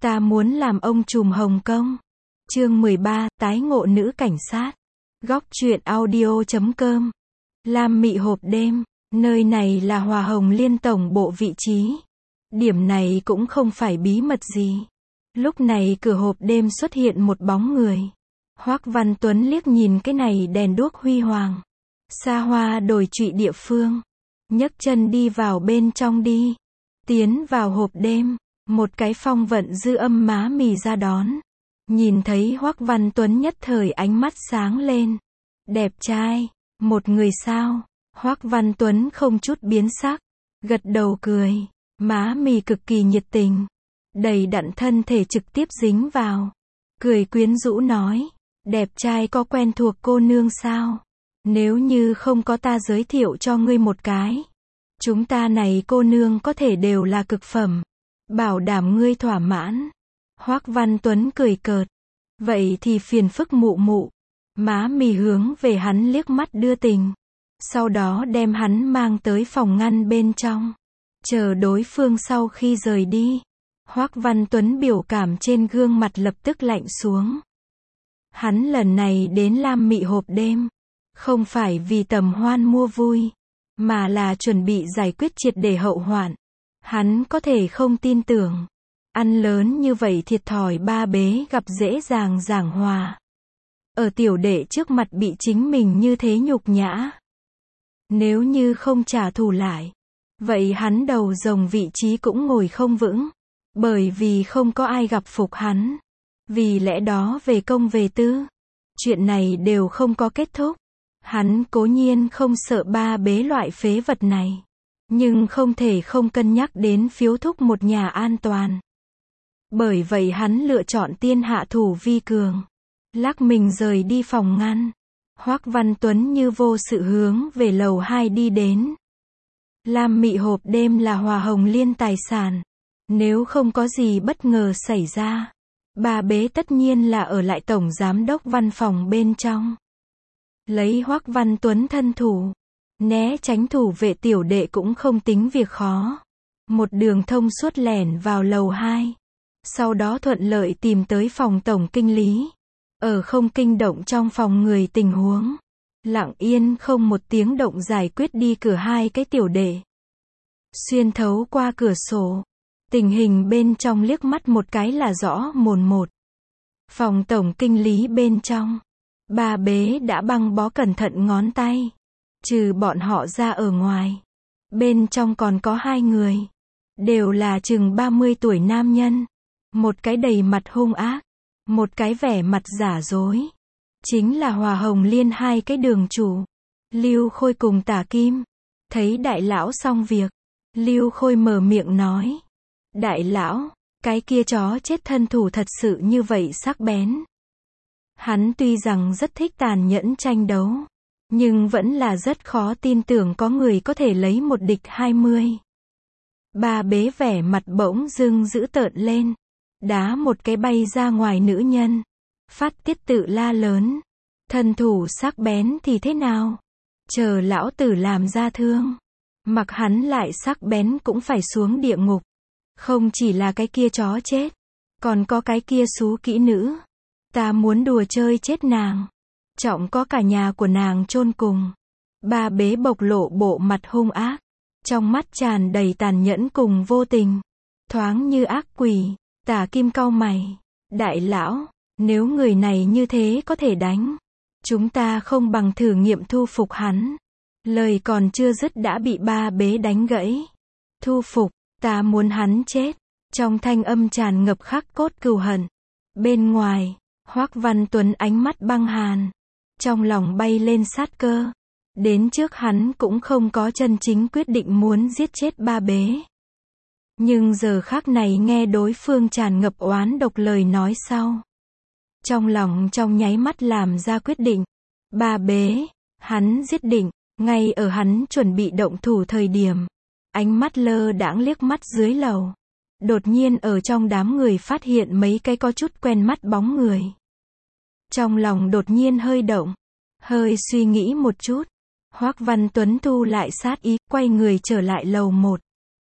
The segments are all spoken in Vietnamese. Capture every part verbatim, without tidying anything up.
Ta muốn làm ông trùm Hồng Kông. Chương mười ba, tái ngộ nữ cảnh sát. Góc truyện audio chấm com. Lam Mị hộp đêm. Nơi này là Hòa Hồng Liên tổng bộ vị trí. Điểm này cũng không phải bí mật gì. Lúc này cửa hộp đêm xuất hiện một bóng người. Hoắc Văn Tuấn liếc nhìn cái này đèn đuốc huy hoàng, xa hoa đồi trụy địa phương. Nhấc chân đi vào bên trong đi. Tiến vào hộp đêm. Một cái phong vận dư âm má mì ra đón. Nhìn thấy Hoắc Văn Tuấn nhất thời ánh mắt sáng lên. Đẹp trai, một người sao? Hoắc Văn Tuấn không chút biến sắc, gật đầu cười, má mì cực kỳ nhiệt tình, đầy đặn thân thể trực tiếp dính vào. Cười quyến rũ nói, đẹp trai có quen thuộc cô nương sao? Nếu như không có ta giới thiệu cho ngươi một cái. Chúng ta này cô nương có thể đều là cực phẩm. Bảo đảm ngươi thỏa mãn. Hoắc Văn Tuấn cười cợt. Vậy thì phiền phức mụ mụ. Má mì hướng về hắn liếc mắt đưa tình. Sau đó đem hắn mang tới phòng ngăn bên trong. Chờ đối phương sau khi rời đi. Hoắc Văn Tuấn biểu cảm trên gương mặt lập tức lạnh xuống. Hắn lần này đến Lam Mị hộp đêm. Không phải vì tầm hoan mua vui. Mà là chuẩn bị giải quyết triệt để hậu hoạn. Hắn có thể không tin tưởng. Ăn lớn như vậy thiệt thòi ba bế gặp dễ dàng giảng hòa. Ở tiểu đệ trước mặt bị chính mình như thế nhục nhã. Nếu như không trả thù lại. Vậy hắn đầu rồng vị trí cũng ngồi không vững. Bởi vì không có ai gặp phục hắn. Vì lẽ đó về công về tư. Chuyện này đều không có kết thúc. Hắn cố nhiên không sợ ba bế loại phế vật này. Nhưng không thể không cân nhắc đến phiếu thúc một nhà an toàn. Bởi vậy hắn lựa chọn tiên hạ thủ vi cường. Lắc mình rời đi phòng ngăn. Hoắc Văn Tuấn như vô sự hướng về lầu hai đi đến. Lam Mị hộp đêm là Hòa Hồng Liên tài sản. Nếu không có gì bất ngờ xảy ra. Ba bế tất nhiên là ở lại tổng giám đốc văn phòng bên trong. Lấy Hoắc Văn Tuấn thân thủ. Né tránh thủ vệ tiểu đệ cũng không tính việc khó. Một đường thông suốt lẻn vào lầu hai. Sau đó thuận lợi tìm tới phòng tổng kinh lý. Ở không kinh động trong phòng người tình huống. Lặng yên không một tiếng động giải quyết đi cửa hai cái tiểu đệ. Xuyên thấu qua cửa sổ. Tình hình bên trong liếc mắt một cái là rõ mồn một. Phòng tổng kinh lý bên trong. Ba bế đã băng bó cẩn thận ngón tay. Trừ bọn họ ra ở ngoài. Bên trong còn có hai người. Đều là chừng ba mươi tuổi nam nhân. Một cái đầy mặt hung ác. Một cái vẻ mặt giả dối. Chính là Hòa Hồng Liên hai cái đường chủ. Lưu Khôi cùng Tả Kim. Thấy đại lão xong việc. Lưu Khôi mở miệng nói. Đại lão, cái kia chó chết thân thủ thật sự như vậy sắc bén. Hắn tuy rằng rất thích tàn nhẫn tranh đấu. Nhưng vẫn là rất khó tin tưởng có người có thể lấy một địch hai mươi. Ba bế vẻ mặt bỗng dưng dữ tợn lên. Đá một cái bay ra ngoài nữ nhân. Phát tiết tự la lớn. Thân thủ sắc bén thì thế nào? Chờ lão tử làm ra thương. Mặc hắn lại sắc bén cũng phải xuống địa ngục. Không chỉ là cái kia chó chết. Còn có cái kia xú kỹ nữ. Ta muốn đùa chơi chết nàng. Trọng có cả nhà của nàng chôn cùng. Ba bế bộc lộ bộ mặt hung ác. Trong mắt tràn đầy tàn nhẫn cùng vô tình. Thoáng như ác quỷ. Tả Kim cau mày. Đại lão, nếu người này như thế có thể đánh. Chúng ta không bằng thử nghiệm thu phục hắn. Lời còn chưa dứt đã bị ba bế đánh gãy. Thu phục, ta muốn hắn chết. Trong thanh âm tràn ngập khắc cốt cừu hận. Bên ngoài, Hoắc Văn Tuấn ánh mắt băng hàn. Trong lòng bay lên sát cơ. Đến trước hắn cũng không có chân chính quyết định muốn giết chết ba bế. Nhưng giờ khắc này nghe đối phương tràn ngập oán độc lời nói sau. Trong lòng trong nháy mắt làm ra quyết định. Ba bế, hắn giết định, ngay ở hắn chuẩn bị động thủ thời điểm. Ánh mắt lơ đãng liếc mắt dưới lầu. Đột nhiên ở trong đám người phát hiện mấy cái có chút quen mắt bóng người. Trong lòng đột nhiên hơi động. Hơi suy nghĩ một chút. Hoắc Văn Tuấn thu lại sát ý, quay người trở lại lầu một.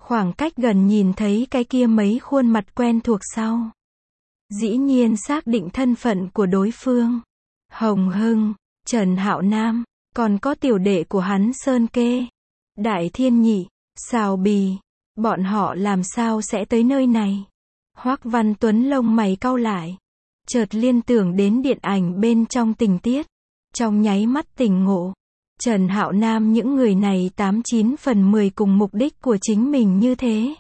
Khoảng cách gần nhìn thấy cái kia mấy khuôn mặt quen thuộc sau. Dĩ nhiên xác định thân phận của đối phương. Hồng Hưng, Trần Hạo Nam, còn có tiểu đệ của hắn Sơn Kê, Đại Thiên Nhị, Sào Bì. Bọn họ làm sao sẽ tới nơi này? Hoắc Văn Tuấn lông mày cau lại. Chợt liên tưởng đến điện ảnh bên trong tình tiết. Trong nháy mắt tỉnh ngộ. Trần Hạo Nam những người này tám chín phần mười cùng mục đích của chính mình như thế.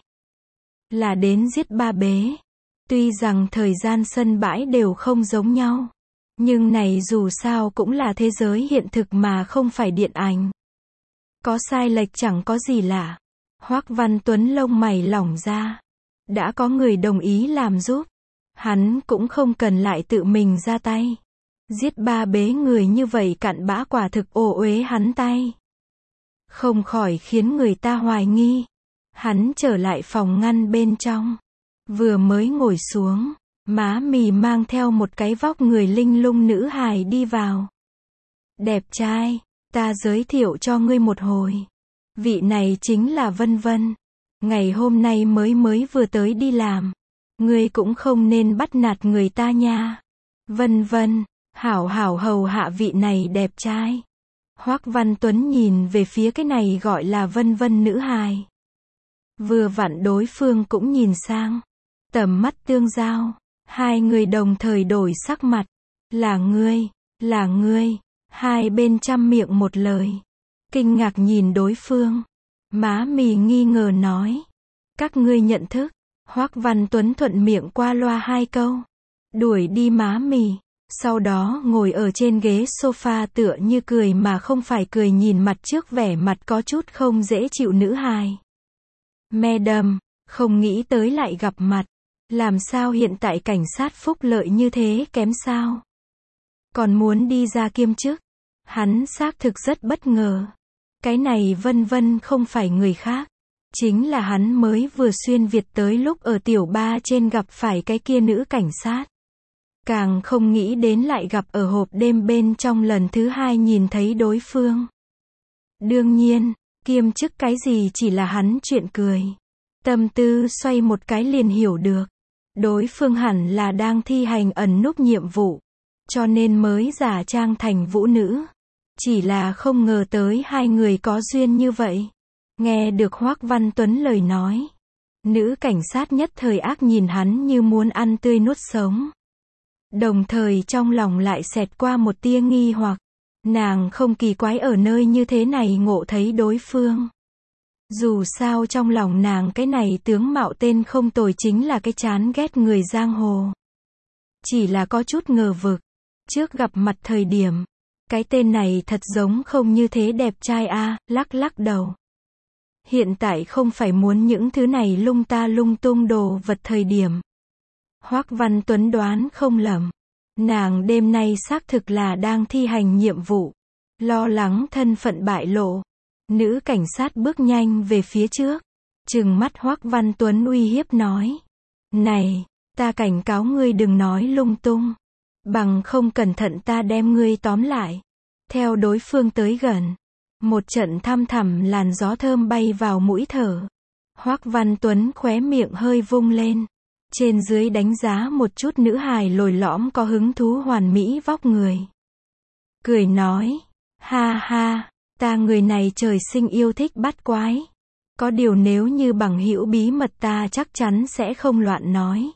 Là đến giết Ba Bế. Tuy rằng thời gian sân bãi đều không giống nhau. Nhưng này dù sao cũng là thế giới hiện thực mà không phải điện ảnh. Có sai lệch chẳng có gì lạ. Hoắc Văn Tuấn lông mày lỏng ra. Đã có người đồng ý làm giúp. Hắn cũng không cần lại tự mình ra tay. Giết Ba Bế người như vậy cặn bã quả thực ô uế hắn tay. Không khỏi khiến người ta hoài nghi. Hắn trở lại phòng ngăn bên trong. Vừa mới ngồi xuống, má mì mang theo một cái vóc người linh lung nữ hài đi vào. Đẹp trai, ta giới thiệu cho ngươi một hồi. Vị này chính là Vân Vân. Ngày hôm nay mới mới vừa tới đi làm. Ngươi cũng không nên bắt nạt người ta nha. Vân Vân, hảo hảo hầu hạ vị này đẹp trai. Hoắc Văn Tuấn nhìn về phía cái này gọi là Vân Vân nữ hài. Vừa vặn đối phương cũng nhìn sang. Tầm mắt tương giao. Hai người đồng thời đổi sắc mặt. Là ngươi, là ngươi. Hai bên trăm miệng một lời. Kinh ngạc nhìn đối phương. Má mì nghi ngờ nói. Các ngươi nhận thức. Hoắc Văn Tuấn thuận miệng qua loa hai câu. Đuổi đi má mì. Sau đó ngồi ở trên ghế sofa tựa như cười mà không phải cười nhìn mặt trước vẻ mặt có chút không dễ chịu nữ hài. Madam, không nghĩ tới lại gặp mặt. Làm sao hiện tại cảnh sát phúc lợi như thế kém sao? Còn muốn đi ra kiêm chức? Hắn xác thực rất bất ngờ. Cái này Vân Vân không phải người khác. Chính là hắn mới vừa xuyên Việt tới lúc ở tiểu ba trên gặp phải cái kia nữ cảnh sát. Càng không nghĩ đến lại gặp ở hộp đêm bên trong lần thứ hai nhìn thấy đối phương. Đương nhiên, kiêm chức cái gì chỉ là hắn chuyện cười. Tâm tư xoay một cái liền hiểu được. Đối phương hẳn là đang thi hành ẩn núp nhiệm vụ. Cho nên mới giả trang thành vũ nữ. Chỉ là không ngờ tới hai người có duyên như vậy. Nghe được Hoắc Văn Tuấn lời nói. Nữ cảnh sát nhất thời ác nhìn hắn như muốn ăn tươi nuốt sống. Đồng thời trong lòng lại xẹt qua một tia nghi hoặc. Nàng không kỳ quái ở nơi như thế này ngộ thấy đối phương. Dù sao trong lòng nàng cái này tướng mạo tên không tồi chính là cái chán ghét người giang hồ. Chỉ là có chút ngờ vực. Trước gặp mặt thời điểm. Cái tên này thật giống không như thế đẹp trai a, à, lắc lắc đầu. Hiện tại không phải muốn những thứ này lung ta lung tung đồ vật thời điểm. Hoắc Văn Tuấn đoán không lầm. Nàng đêm nay xác thực là đang thi hành nhiệm vụ. Lo lắng thân phận bại lộ. Nữ cảnh sát bước nhanh về phía trước. Trừng mắt Hoắc Văn Tuấn uy hiếp nói. Này, ta cảnh cáo ngươi đừng nói lung tung. Bằng không cẩn thận ta đem ngươi tóm lại. Theo đối phương tới gần. Một trận thăm thẳm làn gió thơm bay vào mũi thở. Hoắc Văn Tuấn khóe miệng hơi vung lên. Trên dưới đánh giá một chút nữ hài lồi lõm có hứng thú hoàn mỹ vóc người. Cười nói. Ha ha, ta người này trời sinh yêu thích bắt quái. Có điều nếu như bằng hữu bí mật ta chắc chắn sẽ không loạn nói.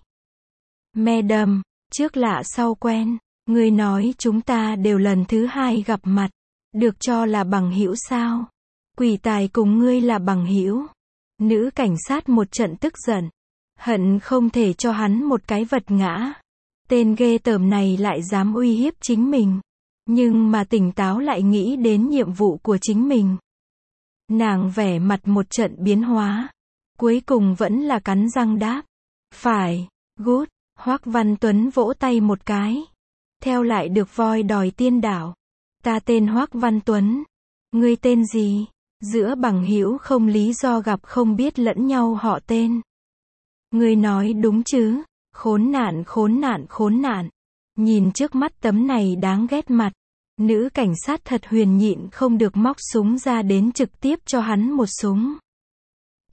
Madam, trước lạ sau quen. Người nói chúng ta đều lần thứ hai gặp mặt. Được cho là bằng hữu sao? Quỷ tài cùng ngươi là bằng hữu. Nữ cảnh sát một trận tức giận. Hận không thể cho hắn một cái vật ngã. Tên ghê tởm này lại dám uy hiếp chính mình. Nhưng mà tỉnh táo lại nghĩ đến nhiệm vụ của chính mình. Nàng vẻ mặt một trận biến hóa. Cuối cùng vẫn là cắn răng đáp. Phải, good. Hoắc Văn Tuấn vỗ tay một cái. Theo lại được voi đòi tiên đảo. Ta tên Hoắc Văn Tuấn. Ngươi tên gì? Giữa bằng hữu không lý do gặp không biết lẫn nhau họ tên. Ngươi nói đúng chứ? Khốn nạn khốn nạn khốn nạn. Nhìn trước mắt tấm này đáng ghét mặt. Nữ cảnh sát thật huyền nhịn không được móc súng ra đến trực tiếp cho hắn một súng.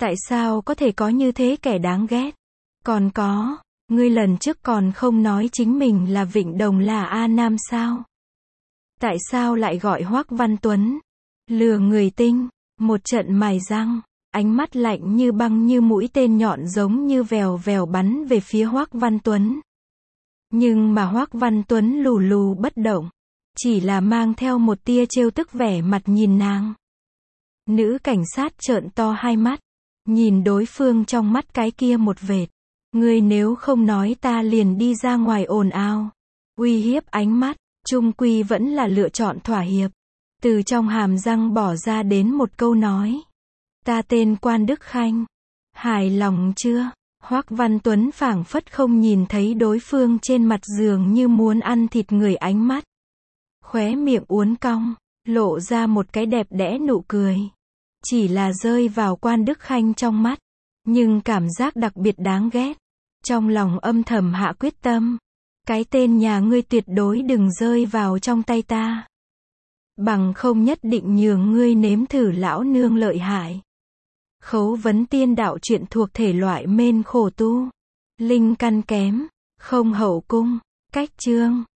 Tại sao có thể có như thế kẻ đáng ghét? Còn có, ngươi lần trước còn không nói chính mình là Vịnh Đồng là A Nam sao? Tại sao lại gọi Hoắc Văn Tuấn? Lừa người tinh, một trận mài răng, ánh mắt lạnh như băng như mũi tên nhọn giống như vèo vèo bắn về phía Hoắc Văn Tuấn. Nhưng mà Hoắc Văn Tuấn lù lù bất động, chỉ là mang theo một tia trêu tức vẻ mặt nhìn nàng. Nữ cảnh sát trợn to hai mắt, nhìn đối phương trong mắt cái kia một vệt. Ngươi nếu không nói ta liền đi ra ngoài ồn ào. Uy hiếp ánh mắt, chung quy vẫn là lựa chọn thỏa hiệp. Từ trong hàm răng bỏ ra đến một câu nói. Ta tên Quan Đức Khanh. Hài lòng chưa? Hoắc Văn Tuấn phảng phất không nhìn thấy đối phương trên mặt giường như muốn ăn thịt người ánh mắt. Khóe miệng uốn cong, lộ ra một cái đẹp đẽ nụ cười. Chỉ là rơi vào Quan Đức Khanh trong mắt, nhưng cảm giác đặc biệt đáng ghét. Trong lòng âm thầm hạ quyết tâm. Cái tên nhà ngươi tuyệt đối đừng rơi vào trong tay ta. Bằng không nhất định nhường ngươi nếm thử lão nương lợi hại. Khấu vấn tiên đạo truyện thuộc thể loại mên khổ tu. Linh căn kém, không hậu cung, cách chương.